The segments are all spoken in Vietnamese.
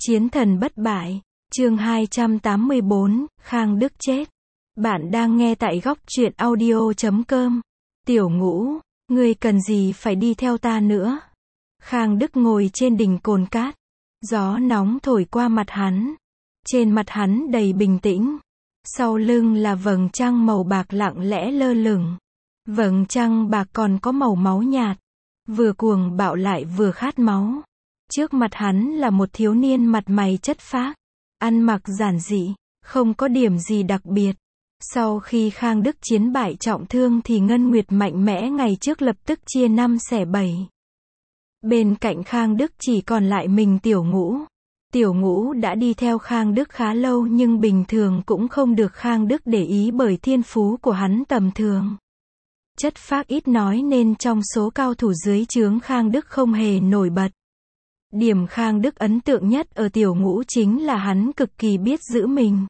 Chiến thần bất bại, chương 284, Khang Đức chết. Bạn đang nghe tại góc truyện audio.com. Tiểu Ngũ, ngươi cần gì phải đi theo ta nữa? Khang Đức ngồi trên đỉnh cồn cát. Gió nóng thổi qua mặt hắn. Trên mặt hắn đầy bình tĩnh. Sau lưng là vầng trăng màu bạc lặng lẽ lơ lửng. Vầng trăng bạc còn có màu máu nhạt. Vừa cuồng bạo lại vừa khát máu. Trước mặt hắn là một thiếu niên mặt mày chất phác, ăn mặc giản dị, không có điểm gì đặc biệt. Sau khi Khang Đức chiến bại trọng thương thì Ngân Nguyệt mạnh mẽ ngày trước lập tức chia 5 xẻ 7. Bên cạnh Khang Đức chỉ còn lại mình Tiểu Ngũ. Tiểu Ngũ đã đi theo Khang Đức khá lâu nhưng bình thường cũng không được Khang Đức để ý bởi thiên phú của hắn tầm thường. Chất phác ít nói nên trong số cao thủ dưới trướng Khang Đức không hề nổi bật. Điểm Khang Đức ấn tượng nhất ở Tiểu Ngũ chính là hắn cực kỳ biết giữ mình.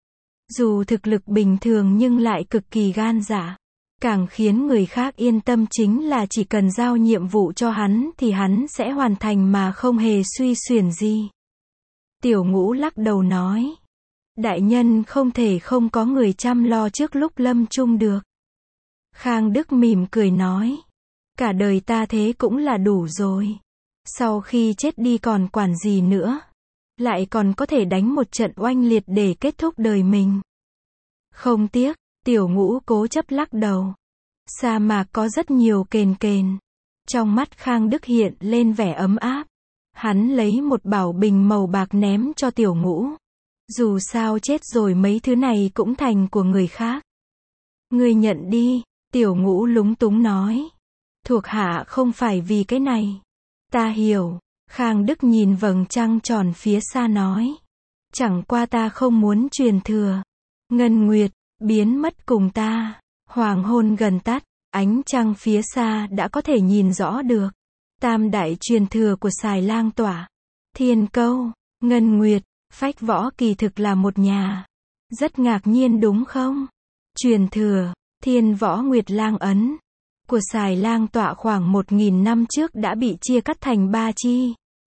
Dù thực lực bình thường nhưng lại cực kỳ gan dạ. Càng khiến người khác yên tâm chính là chỉ cần giao nhiệm vụ cho hắn thì hắn sẽ hoàn thành mà không hề suy xuyển gì. Tiểu Ngũ lắc đầu nói. Đại nhân không thể không có người chăm lo trước lúc lâm chung được. Khang Đức mỉm cười nói. Cả đời ta thế cũng là đủ rồi. Sau khi chết đi còn quản gì nữa. Lại còn có thể đánh một trận oanh liệt để kết thúc đời mình. Không tiếc, Tiểu Ngũ cố chấp lắc đầu. Sa mạc có rất nhiều kền kền. Trong mắt Khang Đức hiện lên vẻ ấm áp. Hắn lấy một bảo bình màu bạc ném cho Tiểu Ngũ. Dù sao chết rồi mấy thứ này cũng thành của người khác. Ngươi nhận đi, Tiểu Ngũ lúng túng nói. Thuộc hạ không phải vì cái này. Ta hiểu, Khang Đức nhìn vầng trăng tròn phía xa nói. Chẳng qua ta không muốn truyền thừa. Ngân Nguyệt, biến mất cùng ta. Hoàng hôn gần tắt, ánh trăng phía xa đã có thể nhìn rõ được. Tam đại truyền thừa của Xài Lang Tỏa. Thiên Câu, Ngân Nguyệt, Phách Võ kỳ thực là một nhà. Rất ngạc nhiên đúng không? Truyền thừa, Thiên Võ Nguyệt Lang Ấn của Xài Lang Tọa khoảng 1000 năm trước đã bị chia cắt thành 3 chi.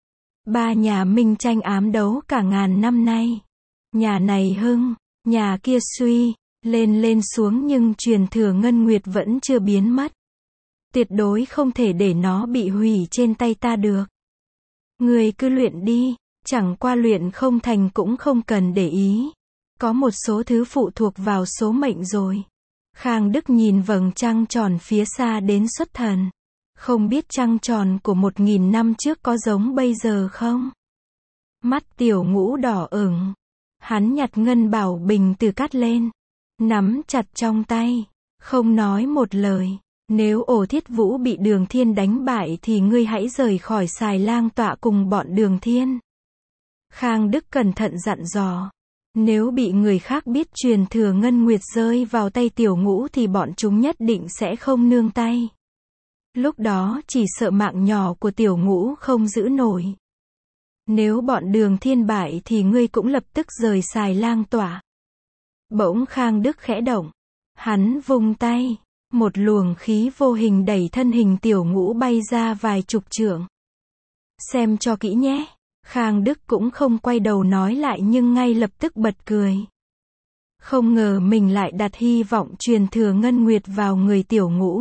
3 nhà minh tranh ám đấu cả ngàn năm nay. Nhà này hưng, nhà kia suy, lên xuống nhưng truyền thừa Ngân Nguyệt vẫn chưa biến mất. Tuyệt đối không thể để nó bị hủy trên tay ta được. Người cứ luyện đi, chẳng qua luyện không thành cũng không cần để ý. Có một số thứ phụ thuộc vào số mệnh rồi. Khang Đức nhìn vầng trăng tròn phía xa đến xuất thần. Không biết trăng tròn của 1000 năm trước có giống bây giờ không? Mắt Tiểu Ngũ đỏ ửng. Hắn nhặt ngân bảo bình từ cát lên. Nắm chặt trong tay. Không nói một lời. Nếu Ổ Thiết Vũ bị Đường Thiên đánh bại thì ngươi hãy rời khỏi Xài Lang Tọa cùng bọn Đường Thiên. Khang Đức cẩn thận dặn dò. Nếu bị người khác biết truyền thừa Ngân Nguyệt rơi vào tay Tiểu Ngũ thì bọn chúng nhất định sẽ không nương tay. Lúc đó chỉ sợ mạng nhỏ của Tiểu Ngũ không giữ nổi. Nếu bọn Đường Thiên bại thì ngươi cũng lập tức rời Xài Lang Tọa. Bỗng Khang Đức khẽ động. Hắn vung tay. Một luồng khí vô hình đẩy thân hình Tiểu Ngũ bay ra vài chục trượng. Xem cho kỹ nhé. Khang Đức cũng không quay đầu nói lại nhưng ngay lập tức bật cười. Không ngờ mình lại đặt hy vọng truyền thừa Ngân Nguyệt vào người Tiểu Ngũ.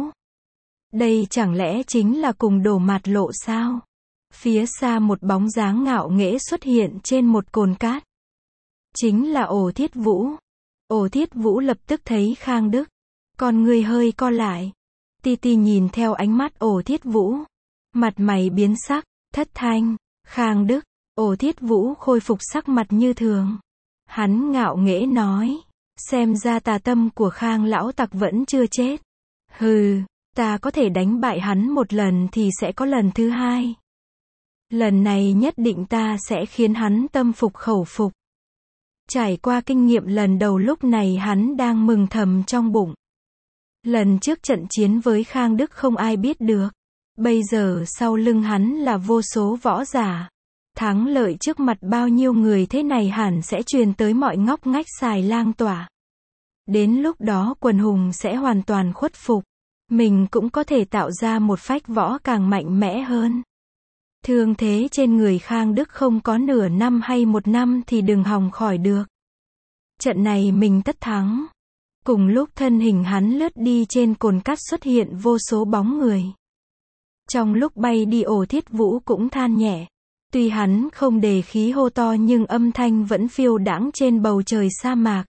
Đây chẳng lẽ chính là cùng đổ mạt lộ sao? Phía xa một bóng dáng ngạo nghễ xuất hiện trên một cồn cát. Chính là Ổ Thiết Vũ. Ổ Thiết Vũ lập tức thấy Khang Đức. Con người hơi co lại. Ti ti nhìn theo ánh mắt Ổ Thiết Vũ. Mặt mày biến sắc, thất thanh. Khang Đức. Ổ Thiết Vũ khôi phục sắc mặt như thường. Hắn ngạo nghễ nói. Xem ra tà tâm của Khang lão tặc vẫn chưa chết. Hừ, ta có thể đánh bại hắn một lần thì sẽ có lần thứ hai. Lần này nhất định ta sẽ khiến hắn tâm phục khẩu phục. Trải qua kinh nghiệm lần đầu lúc này hắn đang mừng thầm trong bụng. Lần trước trận chiến với Khang Đức không ai biết được. Bây giờ sau lưng hắn là vô số võ giả. Thắng lợi trước mặt bao nhiêu người thế này hẳn sẽ truyền tới mọi ngóc ngách Xài Lang Tọa. Đến lúc đó quần hùng sẽ hoàn toàn khuất phục. Mình cũng có thể tạo ra một phách võ càng mạnh mẽ hơn. Thương thế trên người Khang Đức không có nửa năm hay 1 năm thì đừng hòng khỏi được. Trận này mình tất thắng. Cùng lúc thân hình hắn lướt đi trên cồn cát xuất hiện vô số bóng người. Trong lúc bay đi Ổ Thiết Vũ cũng than nhẹ. Tuy hắn không đề khí hô to nhưng âm thanh vẫn phiêu đãng trên bầu trời sa mạc.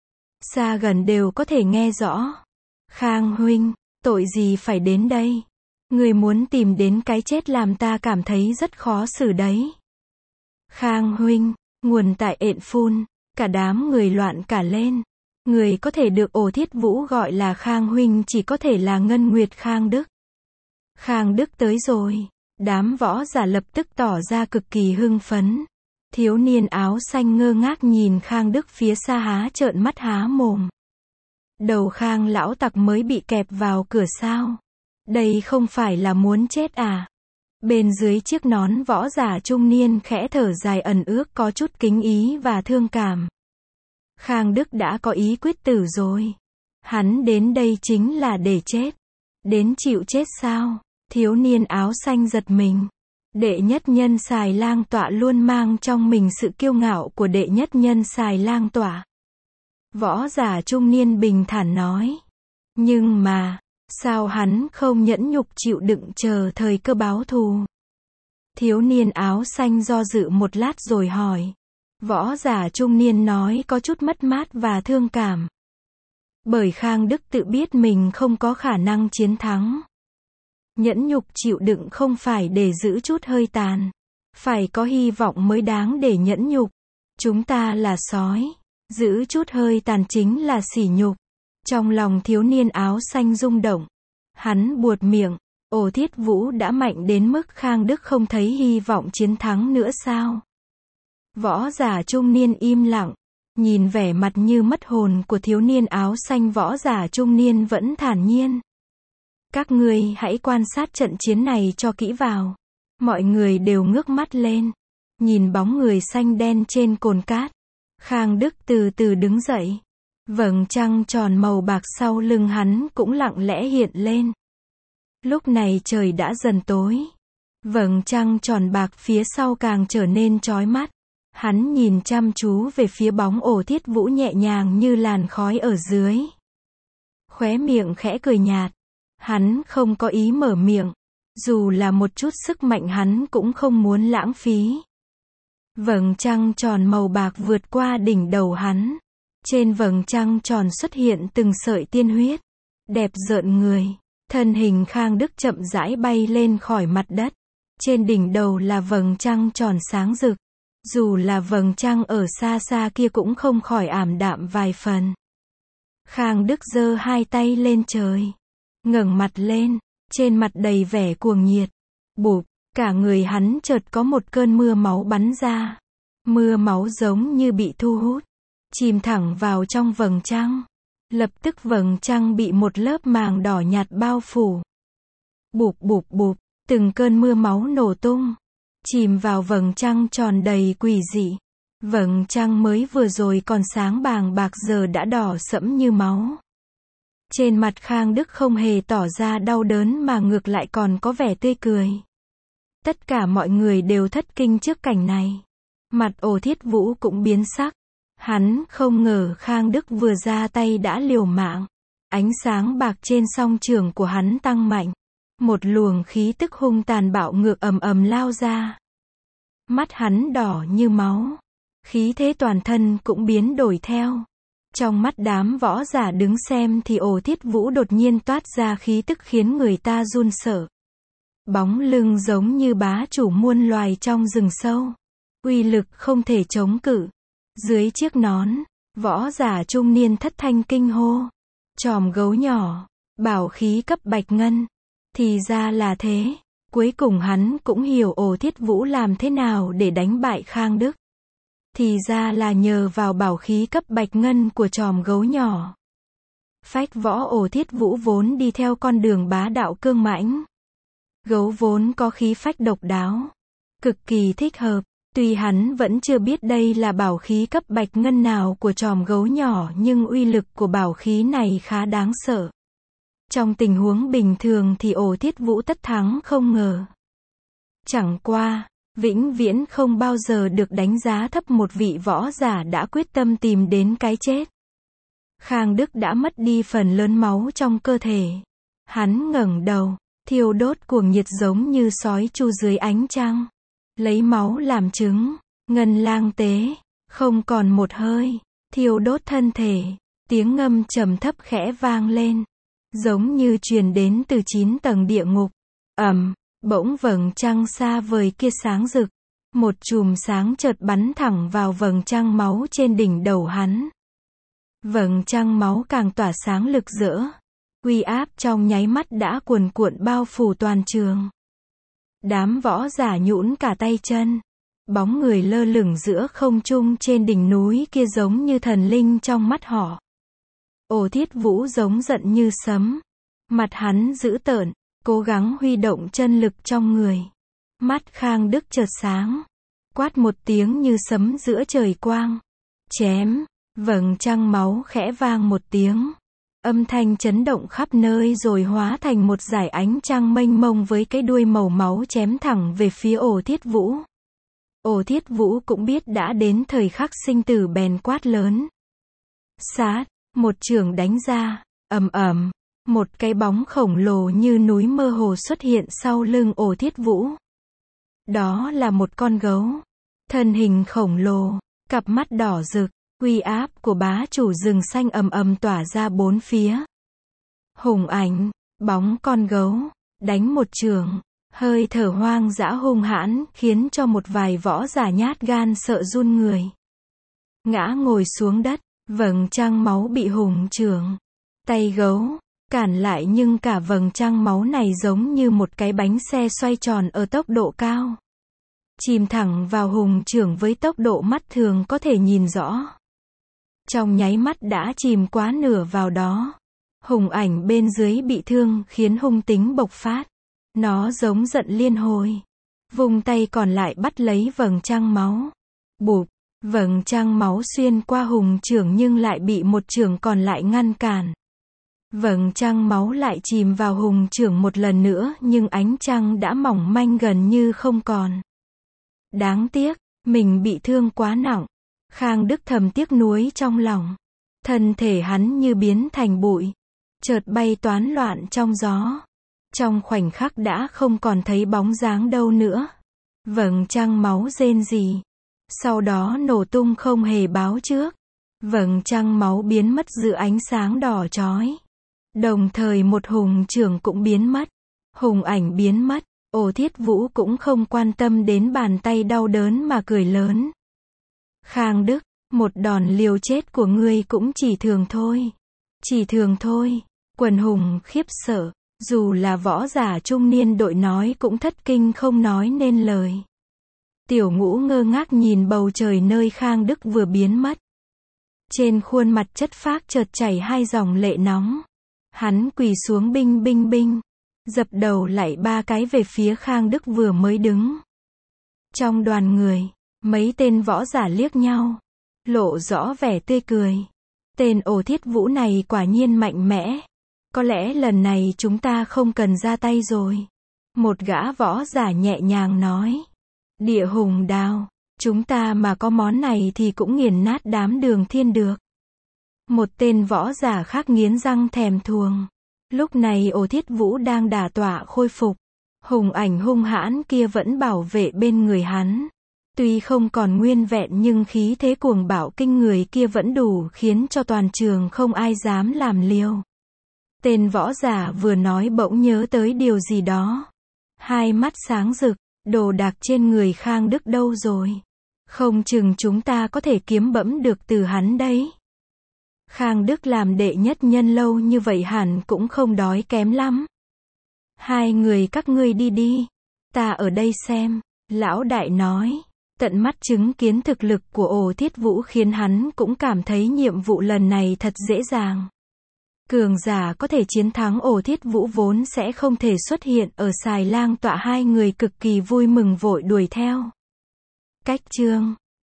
Xa gần đều có thể nghe rõ. Khang huynh, tội gì phải đến đây? Người muốn tìm đến cái chết làm ta cảm thấy rất khó xử đấy. Khang huynh, nguồn tại Ện Phun, cả đám người loạn cả lên. Người có thể được Ổ Thiết Vũ gọi là Khang huynh chỉ có thể là Ngân Nguyệt Khang Đức. Khang Đức tới rồi. Đám võ giả lập tức tỏ ra cực kỳ hưng phấn. Thiếu niên áo xanh ngơ ngác nhìn Khang Đức phía xa há trợn mắt há mồm. Đầu Khang lão tặc mới bị kẹp vào cửa sao? Đây không phải là muốn chết à? Bên dưới chiếc nón võ giả trung niên khẽ thở dài ẩn ước có chút kính ý và thương cảm. Khang Đức đã có ý quyết tử rồi. Hắn đến đây chính là để chết. Đến chịu chết sao? Thiếu niên áo xanh giật mình. Đệ nhất nhân Xài Lang Tọa luôn mang trong mình sự kiêu ngạo của đệ nhất nhân Xài Lang Tọa. Võ giả trung niên bình thản nói. Nhưng mà, sao hắn không nhẫn nhục chịu đựng chờ thời cơ báo thù? Thiếu niên áo xanh do dự một lát rồi hỏi. Võ giả trung niên nói có chút mất mát và thương cảm. Bởi Khang Đức tự biết mình không có khả năng chiến thắng. Nhẫn nhục chịu đựng không phải để giữ chút hơi tàn. Phải có hy vọng mới đáng để nhẫn nhục. Chúng ta là sói. Giữ chút hơi tàn chính là sỉ nhục. Trong lòng thiếu niên áo xanh rung động. Hắn buột miệng. Ổ Thiết Vũ đã mạnh đến mức Khang Đức không thấy hy vọng chiến thắng nữa sao? Võ giả trung niên im lặng. Nhìn vẻ mặt như mất hồn của thiếu niên áo xanh, võ giả trung niên vẫn thản nhiên. Các ngươi hãy quan sát trận chiến này cho kỹ vào. Mọi người đều ngước mắt lên. Nhìn bóng người xanh đen trên cồn cát. Khang Đức từ từ đứng dậy. Vầng trăng tròn màu bạc sau lưng hắn cũng lặng lẽ hiện lên. Lúc này trời đã dần tối. Vầng trăng tròn bạc phía sau càng trở nên chói mắt. Hắn nhìn chăm chú về phía bóng Ổ Thiết Vũ nhẹ nhàng như làn khói ở dưới. Khóe miệng khẽ cười nhạt. Hắn không có ý mở miệng. Dù là một chút sức mạnh hắn cũng không muốn lãng phí. Vầng trăng tròn màu bạc vượt qua đỉnh đầu hắn. Trên vầng trăng tròn xuất hiện từng sợi tiên huyết. Đẹp rợn người. Thân hình Khang Đức chậm rãi bay lên khỏi mặt đất. Trên đỉnh đầu là vầng trăng tròn sáng rực. Dù là vầng trăng ở xa xa kia cũng không khỏi ảm đạm vài phần. Khang Đức giơ hai tay lên trời. Ngẩng mặt lên. Trên mặt đầy vẻ cuồng nhiệt. Bụp, cả người hắn chợt có một cơn mưa máu bắn ra. Mưa máu giống như bị thu hút. Chìm thẳng vào trong vầng trăng. Lập tức vầng trăng bị một lớp màng đỏ nhạt bao phủ. Bụp bụp bụp, từng cơn mưa máu nổ tung. Chìm vào vầng trăng tròn đầy quỷ dị. Vầng trăng mới vừa rồi còn sáng bàng bạc giờ đã đỏ sẫm như máu. Trên mặt Khang Đức không hề tỏ ra đau đớn mà ngược lại còn có vẻ tươi cười. Tất cả mọi người đều thất kinh trước cảnh này. Mặt Ổ Thiết Vũ cũng biến sắc. Hắn không ngờ Khang Đức vừa ra tay đã liều mạng. Ánh sáng bạc trên song trường của hắn tăng mạnh. Một luồng khí tức hung tàn bạo ngược ầm ầm lao ra. Mắt hắn đỏ như máu. Khí thế toàn thân cũng biến đổi theo. Trong mắt đám võ giả đứng xem thì Ổ Thiết Vũ đột nhiên toát ra khí tức khiến người ta run sợ. Bóng lưng giống như bá chủ muôn loài trong rừng sâu. Uy lực không thể chống cự. Dưới chiếc nón, võ giả trung niên thất thanh kinh hô. Chòm gấu nhỏ, bảo khí cấp bạch ngân. Thì ra là thế. Cuối cùng hắn cũng hiểu Ổ Thiết Vũ làm thế nào để đánh bại Khang Đức. Thì ra là nhờ vào bảo khí cấp bạch ngân của chòm gấu nhỏ. Phách võ Ổ Thiết Vũ vốn đi theo con đường bá đạo cương mãnh. Gấu vốn có khí phách độc đáo. Cực kỳ thích hợp. Tuy hắn vẫn chưa biết đây là bảo khí cấp bạch ngân nào của chòm gấu nhỏ nhưng uy lực của bảo khí này khá đáng sợ. Trong tình huống bình thường thì Ổ Thiết Vũ tất thắng không ngờ. Chẳng qua, vĩnh viễn không bao giờ được đánh giá thấp một vị võ giả đã quyết tâm tìm đến cái chết. Khang Đức đã mất đi phần lớn máu trong cơ thể. Hắn ngẩng đầu, thiêu đốt cuồng nhiệt giống như sói chu dưới ánh trăng. Lấy máu làm trứng, ngân lang tế, không còn một hơi, thiêu đốt thân thể. Tiếng ngâm trầm thấp khẽ vang lên, giống như truyền đến từ 9 tầng địa ngục. Bỗng vầng trăng xa vời kia sáng rực. Một chùm sáng chợt bắn thẳng vào vầng trăng máu trên đỉnh đầu hắn. Vầng trăng máu càng tỏa sáng rực rỡ. Uy áp trong nháy mắt đã cuồn cuộn bao phủ toàn trường. Đám võ giả nhũn cả tay chân. Bóng người lơ lửng giữa không trung trên đỉnh núi kia giống như thần linh trong mắt họ. Ổ Thiết Vũ giống giận như sấm. Mặt hắn dữ tợn, cố gắng huy động chân lực trong người. Mắt Khang Đức chợt sáng. Quát một tiếng như sấm giữa trời quang. Chém, vầng trăng máu khẽ vang một tiếng. Âm thanh chấn động khắp nơi rồi hóa thành một dải ánh trăng mênh mông với cái đuôi màu máu chém thẳng về phía Ổ Thiết Vũ. Ổ Thiết Vũ cũng biết đã đến thời khắc sinh tử bèn quát lớn. Sát, một chưởng đánh ra, ầm, một cái bóng khổng lồ như núi mơ hồ xuất hiện sau lưng Ổ Thiết Vũ. Đó là một con gấu. Thân hình khổng lồ, cặp mắt đỏ rực, uy áp của bá chủ rừng xanh ầm tỏa ra bốn phía. Hùng ảnh, bóng con gấu, đánh một chưởng, hơi thở hoang dã hung hãn khiến cho một vài võ giả nhát gan sợ run người. Ngã ngồi xuống đất, vầng trăng máu bị hùng chưởng, tay gấu, cản lại nhưng cả vầng trăng máu này giống như một cái bánh xe xoay tròn ở tốc độ cao. Chìm thẳng vào hùng chưởng với tốc độ mắt thường có thể nhìn rõ. Trong nháy mắt đã chìm quá nửa vào đó. Hùng ảnh bên dưới bị thương khiến hung tính bộc phát. Nó giống giận liên hồi. Vùng tay còn lại bắt lấy vầng trăng máu. Bụp, vầng trăng máu xuyên qua hùng chưởng nhưng lại bị một chưởng còn lại ngăn cản. Vầng trăng máu lại chìm vào hùng chưởng một lần nữa nhưng ánh trăng đã mỏng manh gần như không còn. Đáng tiếc, mình bị thương quá nặng. Khang Đức thầm tiếc nuối trong lòng. Thân thể hắn như biến thành bụi. Chợt bay toán loạn trong gió. Trong khoảnh khắc đã không còn thấy bóng dáng đâu nữa. Vầng trăng máu rên rỉ. Sau đó nổ tung không hề báo trước. Vầng trăng máu biến mất giữa ánh sáng đỏ chói. Đồng thời một hùng chưởng cũng biến mất. Hùng ảnh biến mất. Ổ Thiết Vũ cũng không quan tâm đến bàn tay đau đớn mà cười lớn. Khang Đức, một đòn liều chết của ngươi cũng chỉ thường thôi. Chỉ thường thôi. Quần hùng khiếp sợ. Dù là võ giả trung niên đội nói cũng thất kinh không nói nên lời. Tiểu Ngũ ngơ ngác nhìn bầu trời nơi Khang Đức vừa biến mất. Trên khuôn mặt chất phác chợt chảy hai dòng lệ nóng. Hắn quỳ xuống binh, dập đầu lạy 3 cái về phía Khang Đức vừa mới đứng. Trong đoàn người, mấy tên võ giả liếc nhau, lộ rõ vẻ tươi cười. Tên Ổ Thiết Vũ này quả nhiên mạnh mẽ. Có lẽ lần này chúng ta không cần ra tay rồi. Một gã võ giả nhẹ nhàng nói. Địa hùng đao, chúng ta mà có món này thì cũng nghiền nát đám Đường Thiên được. Một tên võ giả khác nghiến răng thèm thuồng. Lúc này Ổ Thiết Vũ đang đả tọa khôi phục. Hùng ảnh hung hãn kia vẫn bảo vệ bên người hắn. Tuy không còn nguyên vẹn nhưng khí thế cuồng bạo kinh người kia vẫn đủ khiến cho toàn trường không ai dám làm liều. Tên võ giả vừa nói bỗng nhớ tới điều gì đó. Hai mắt sáng rực, đồ đạc trên người Khang Đức đâu rồi? Không chừng chúng ta có thể kiếm bẫm được từ hắn đấy. Khang Đức làm đệ nhất nhân lâu như vậy hẳn cũng không đói kém lắm. Hai người các ngươi đi đi. Ta ở đây xem. Lão đại nói. Tận mắt chứng kiến thực lực của Ổ Thiết Vũ khiến hắn cũng cảm thấy nhiệm vụ lần này thật dễ dàng. Cường giả có thể chiến thắng Ổ Thiết Vũ vốn sẽ không thể xuất hiện ở Xài Lang Tọa. Hai người cực kỳ vui mừng vội đuổi theo. Cách chương